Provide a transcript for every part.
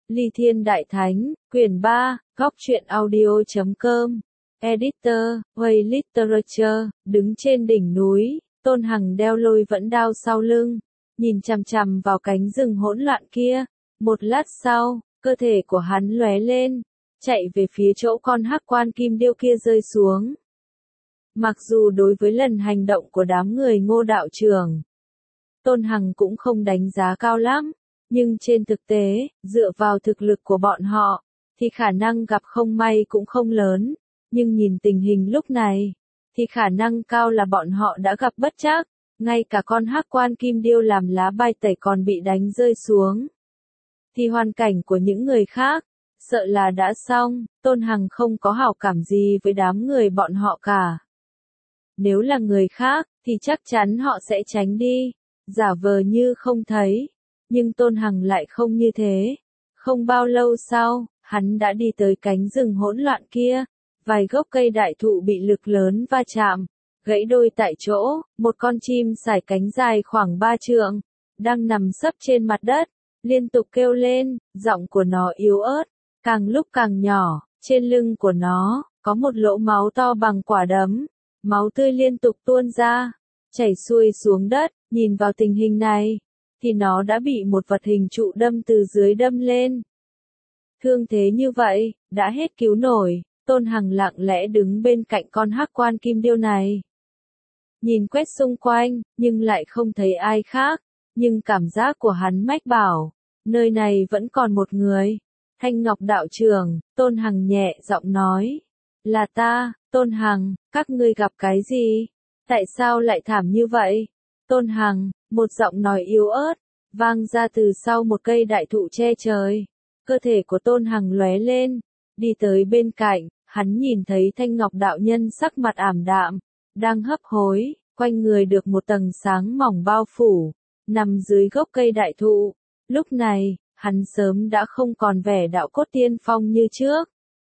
Ly Thiên Đại Thánh, quyển 3, góc truyện audio.com, editor, Way Literature, đứng trên đỉnh núi, Tôn Hằng đeo lôi vẫn đao sau lưng, nhìn chằm chằm vào cánh rừng hỗn loạn kia, một lát sau, cơ thể của hắn lóe lên, chạy về phía chỗ con hắc quan kim điêu kia rơi xuống. Mặc dù đối với lần hành động của đám người Ngô đạo trưởng, Tôn Hằng cũng không đánh giá cao lắm, nhưng trên thực tế, dựa vào thực lực của bọn họ, thì khả năng gặp không may cũng không lớn, nhưng nhìn tình hình lúc này, thì khả năng cao là bọn họ đã gặp bất trắc, ngay cả con hắc quan kim điêu làm lá bài tẩy còn bị đánh rơi xuống. Thì hoàn cảnh của những người khác, sợ là đã xong, Tôn Hằng không có hảo cảm gì với đám người bọn họ cả. Nếu là người khác, thì chắc chắn họ sẽ tránh đi, giả vờ như không thấy. Nhưng Tôn Hằng lại không như thế. Không bao lâu sau, hắn đã đi tới cánh rừng hỗn loạn kia. Vài gốc cây đại thụ bị lực lớn va chạm, gãy đôi tại chỗ, một con chim sải cánh dài khoảng 3 trượng, đang nằm sấp trên mặt đất, liên tục kêu lên, giọng của nó yếu ớt, càng lúc càng nhỏ, trên lưng của nó, có một lỗ máu to bằng quả đấm, máu tươi liên tục tuôn ra, chảy xuôi xuống đất, nhìn vào tình hình này, thì nó đã bị một vật hình trụ đâm từ dưới đâm lên. Thương thế như vậy, đã hết cứu nổi, Tôn Hằng lặng lẽ đứng bên cạnh con hắc quan kim điêu này. Nhìn quét xung quanh, nhưng lại không thấy ai khác, nhưng cảm giác của hắn mách bảo, nơi này vẫn còn một người. Thanh Ngọc đạo trưởng, Tôn Hằng nhẹ giọng nói, là ta, Tôn Hằng, các ngươi gặp cái gì? Tại sao lại thảm như vậy? Tôn Hằng, một giọng nói yếu ớt, vang ra từ sau một cây đại thụ che trời. Cơ thể của Tôn Hằng lóe lên, đi tới bên cạnh, hắn nhìn thấy Thanh Ngọc đạo nhân sắc mặt ảm đạm, đang hấp hối, quanh người được một tầng sáng mỏng bao phủ, nằm dưới gốc cây đại thụ. Lúc này, hắn sớm đã không còn vẻ đạo cốt tiên phong như trước.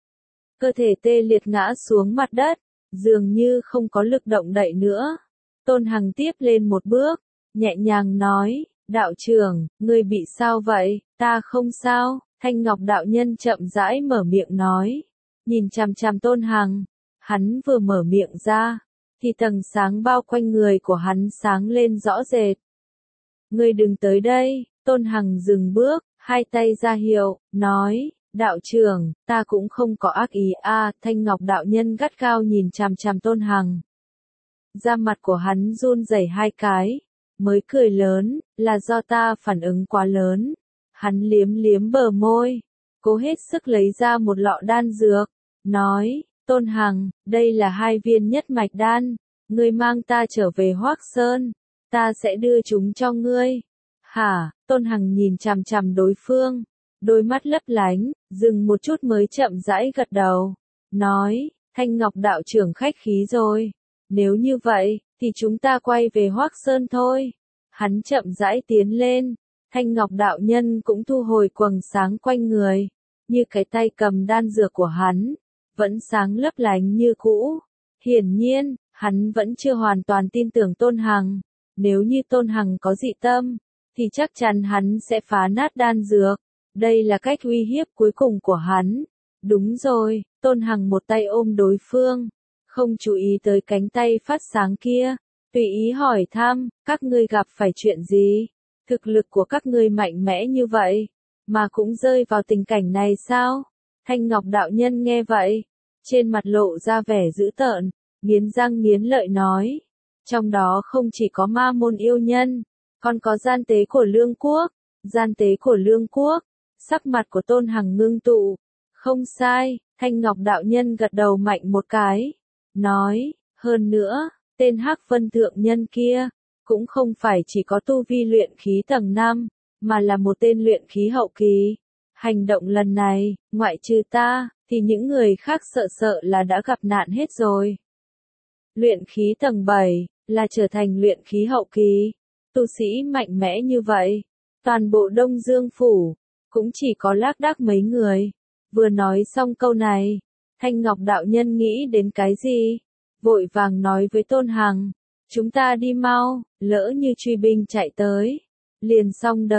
Cơ thể tê liệt ngã xuống mặt đất, dường như không có lực động đậy nữa. Tôn Hằng tiếp lên một bước, nhẹ nhàng nói, đạo trưởng, ngươi bị sao vậy? Ta không sao. Thanh Ngọc đạo nhân chậm rãi mở miệng nói, nhìn chằm chằm Tôn Hằng. Hắn vừa mở miệng ra, thì tầng sáng bao quanh người của hắn sáng lên rõ rệt. Ngươi đừng tới đây. Tôn Hằng dừng bước, hai tay ra hiệu, nói, đạo trưởng, ta cũng không có ác ý a. Thanh Ngọc đạo nhân gắt gao nhìn chằm chằm Tôn Hằng. Da mặt của hắn run rẩy hai cái, mới cười lớn, là do ta phản ứng quá lớn. Hắn liếm liếm bờ môi, cố hết sức lấy ra một lọ đan dược, nói, Tôn Hằng, đây là 2 viên nhất mạch đan, ngươi mang ta trở về Hoác Sơn, ta sẽ đưa chúng cho ngươi. Hả? Tôn Hằng nhìn chằm chằm đối phương, đôi mắt lấp lánh, dừng một chút mới chậm rãi gật đầu, nói, Thanh Ngọc đạo trưởng khách khí rồi, nếu như vậy, thì chúng ta quay về Hoác Sơn thôi. Hắn chậm rãi tiến lên, Thanh Ngọc đạo nhân cũng thu hồi quầng sáng quanh người, như cái tay cầm đan dược của hắn, vẫn sáng lấp lánh như cũ. Hiển nhiên, hắn vẫn chưa hoàn toàn tin tưởng Tôn Hằng, nếu như Tôn Hằng có dị tâm, thì chắc chắn hắn sẽ phá nát đan dược. Đây là cách uy hiếp cuối cùng của hắn. Đúng rồi, Tôn Hằng một tay ôm đối phương, không chú ý tới cánh tay phát sáng kia, tùy ý hỏi thăm, các ngươi gặp phải chuyện gì? Thực lực của các ngươi mạnh mẽ như vậy, mà cũng rơi vào tình cảnh này sao? Thanh Ngọc đạo nhân nghe vậy, trên mặt lộ ra vẻ dữ tợn, nghiến răng nghiến lợi nói, trong đó không chỉ có ma môn yêu nhân, còn có gian tế của Lương Quốc. Gian tế của Lương Quốc. Sắc mặt của Tôn Hằng ngưng tụ. Không sai, Thanh Ngọc đạo nhân gật đầu mạnh một cái, nói, hơn nữa, tên Hắc Vân thượng nhân kia, cũng không phải chỉ có tu vi luyện khí tầng 5, mà là một tên luyện khí hậu kỳ. Hành động lần này, ngoại trừ ta, thì những người khác sợ sợ là đã gặp nạn hết rồi. Luyện khí tầng 7, là trở thành luyện khí hậu kỳ. Tu sĩ mạnh mẽ như vậy, toàn bộ Đông Dương Phủ, cũng chỉ có lác đác mấy người. Vừa nói xong câu này, Thanh Ngọc đạo nhân nghĩ đến cái gì? Vội vàng nói với Tôn Hằng, chúng ta đi mau, lỡ như truy binh chạy tới, liền xong đời.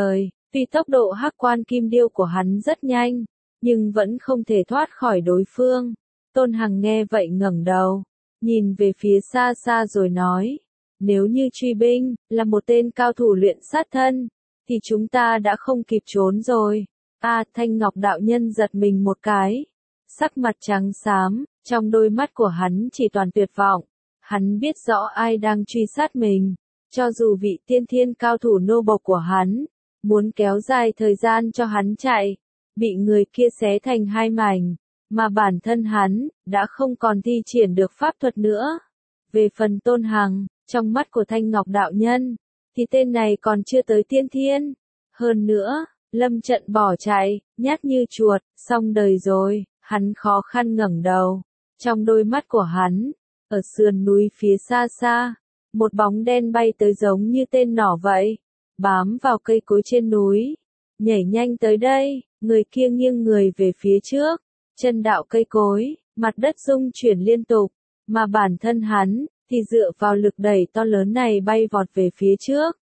Tuy tốc độ hắc quan kim điêu của hắn rất nhanh, nhưng vẫn không thể thoát khỏi đối phương. Tôn Hằng nghe vậy ngẩng đầu, nhìn về phía xa xa rồi nói, nếu như truy binh là một tên cao thủ luyện sát thân, thì chúng ta đã không kịp trốn rồi. Thanh Ngọc đạo nhân giật mình một cái, sắc mặt trắng xám, trong đôi mắt của hắn chỉ toàn tuyệt vọng. Hắn biết rõ ai đang truy sát mình, cho dù vị tiên thiên cao thủ nô bộc của hắn, muốn kéo dài thời gian cho hắn chạy, bị người kia xé thành hai mảnh, mà bản thân hắn đã không còn thi triển được pháp thuật nữa. Về phần Tôn Hằng, trong mắt của Thanh Ngọc đạo nhân, thì tên này còn chưa tới tiên thiên. Hơn nữa, lâm trận bỏ chạy, nhát như chuột, xong đời rồi. Hắn khó khăn ngẩng đầu, trong đôi mắt của hắn, ở sườn núi phía xa xa, một bóng đen bay tới giống như tên nỏ vậy, bám vào cây cối trên núi, nhảy nhanh tới đây. Người kia nghiêng người về phía trước, chân đạo cây cối, mặt đất rung chuyển liên tục, mà bản thân hắn thì dựa vào lực đẩy to lớn này bay vọt về phía trước.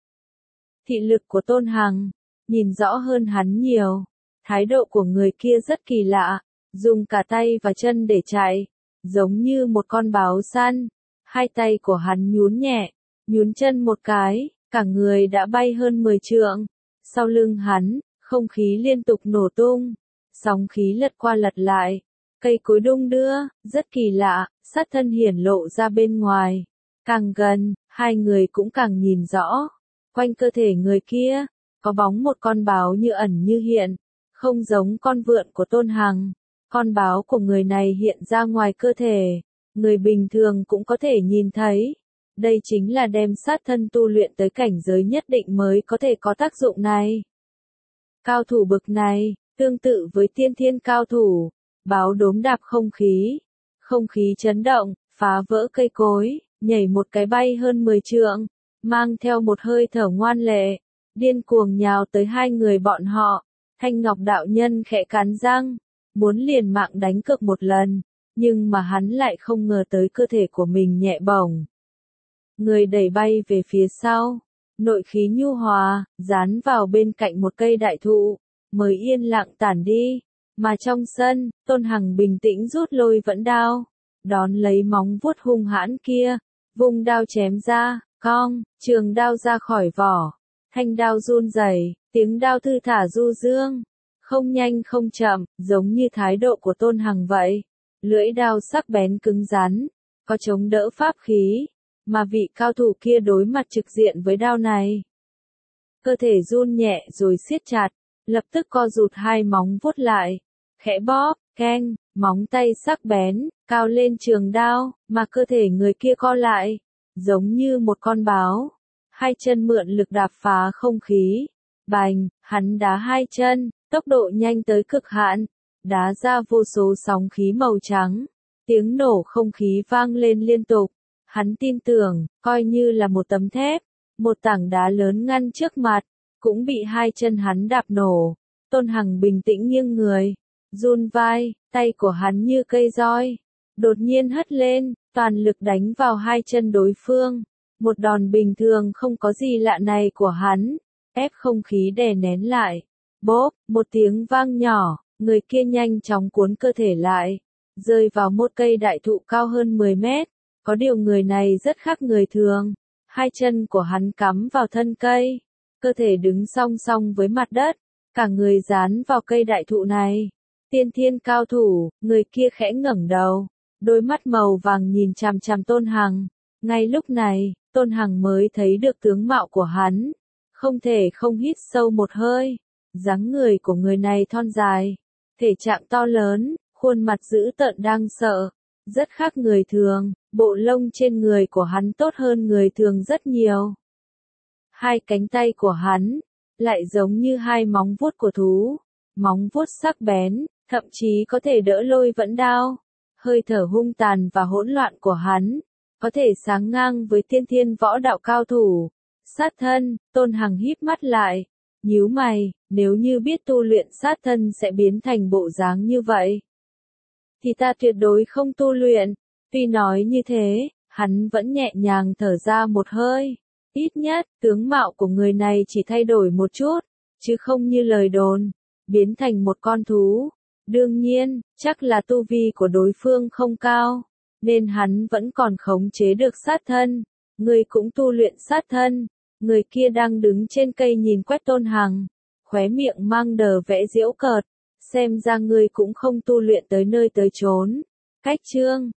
Thị lực của Tôn Hằng nhìn rõ hơn hắn nhiều, thái độ của người kia rất kỳ lạ, dùng cả tay và chân để chạy, giống như một con báo săn. Hai tay của hắn nhún nhẹ, nhún chân một cái, cả người đã bay hơn 10 trượng. Sau lưng hắn, không khí liên tục nổ tung, sóng khí lật qua lật lại, cây cối đung đưa, rất kỳ lạ, sát thân hiển lộ ra bên ngoài. Càng gần, hai người cũng càng nhìn rõ. Quanh cơ thể người kia, có bóng một con báo như ẩn như hiện, không giống con vượn của Tôn Hằng. Con báo của người này hiện ra ngoài cơ thể, người bình thường cũng có thể nhìn thấy. Đây chính là đem sát thân tu luyện tới cảnh giới nhất định mới có thể có tác dụng này. Cao thủ bực này, tương tự với tiên thiên cao thủ, báo đốm đạp không khí chấn động, phá vỡ cây cối, nhảy một cái bay hơn 10 trượng, mang theo một hơi thở ngoan lệ, điên cuồng nhào tới hai người bọn họ. Thanh Ngọc đạo nhân khẽ cắn răng, muốn liều mạng đánh cược một lần, nhưng mà hắn lại không ngờ tới cơ thể của mình nhẹ bổng. Người đẩy bay về phía sau, nội khí nhu hòa, dán vào bên cạnh một cây đại thụ, mới yên lặng tản đi. Mà trong sân, Tôn Hằng bình tĩnh rút lôi vẫn đao, đón lấy móng vuốt hung hãn kia, vung đao chém ra, cong, trường đao ra khỏi vỏ, thanh đao run rẩy, tiếng đao thư thả du dương, không nhanh không chậm, giống như thái độ của Tôn Hằng vậy. Lưỡi đao sắc bén cứng rắn, có chống đỡ pháp khí, mà vị cao thủ kia đối mặt trực diện với đao này. Cơ thể run nhẹ rồi siết chặt, lập tức co rụt hai móng vuốt lại, khẽ bóp, keng, móng tay sắc bén, cao lên trường đao, mà cơ thể người kia co lại, giống như một con báo. Hai chân mượn lực đạp phá không khí, bành, hắn đá hai chân, tốc độ nhanh tới cực hạn, đá ra vô số sóng khí màu trắng, tiếng nổ không khí vang lên liên tục. Hắn tin tưởng, coi như là một tấm thép, một tảng đá lớn ngăn trước mặt, cũng bị hai chân hắn đạp nổ. Tôn Hằng bình tĩnh nghiêng người, run vai, tay của hắn như cây roi, đột nhiên hất lên, toàn lực đánh vào hai chân đối phương. Một đòn bình thường không có gì lạ này của hắn, ép không khí đè nén lại. Bốp, một tiếng vang nhỏ, người kia nhanh chóng cuốn cơ thể lại, rơi vào một cây đại thụ cao hơn 10 mét. Có điều người này rất khác người thường, hai chân của hắn cắm vào thân cây, cơ thể đứng song song với mặt đất, cả người dán vào cây đại thụ này. Tiên thiên cao thủ, người kia khẽ ngẩng đầu, đôi mắt màu vàng nhìn chằm chằm Tôn Hằng. Ngay lúc này, Tôn Hằng mới thấy được tướng mạo của hắn, không thể không hít sâu một hơi. Dáng người của người này thon dài, thể trạng to lớn, khuôn mặt dữ tợn đáng sợ, rất khác người thường. Bộ lông trên người của hắn tốt hơn người thường rất nhiều. Hai cánh tay của hắn lại giống như hai móng vuốt của thú, móng vuốt sắc bén, thậm chí có thể đỡ lôi vẫn đao. Hơi thở hung tàn và hỗn loạn của hắn có thể sánh ngang với tiên thiên võ đạo cao thủ. Sát thân, Tôn Hằng híp mắt lại, nhíu mày, nếu như biết tu luyện sát thân sẽ biến thành bộ dáng như vậy, thì ta tuyệt đối không tu luyện. Tuy nói như thế, hắn vẫn nhẹ nhàng thở ra một hơi. Ít nhất, tướng mạo của người này chỉ thay đổi một chút, chứ không như lời đồn, biến thành một con thú. Đương nhiên, chắc là tu vi của đối phương không cao, nên hắn vẫn còn khống chế được sát thân. Người cũng tu luyện sát thân. Người kia đang đứng trên cây nhìn quét Tôn Hằng, khóe miệng mang đờ vẽ giễu cợt, xem ra ngươi cũng không tu luyện tới nơi tới chốn. Cách chương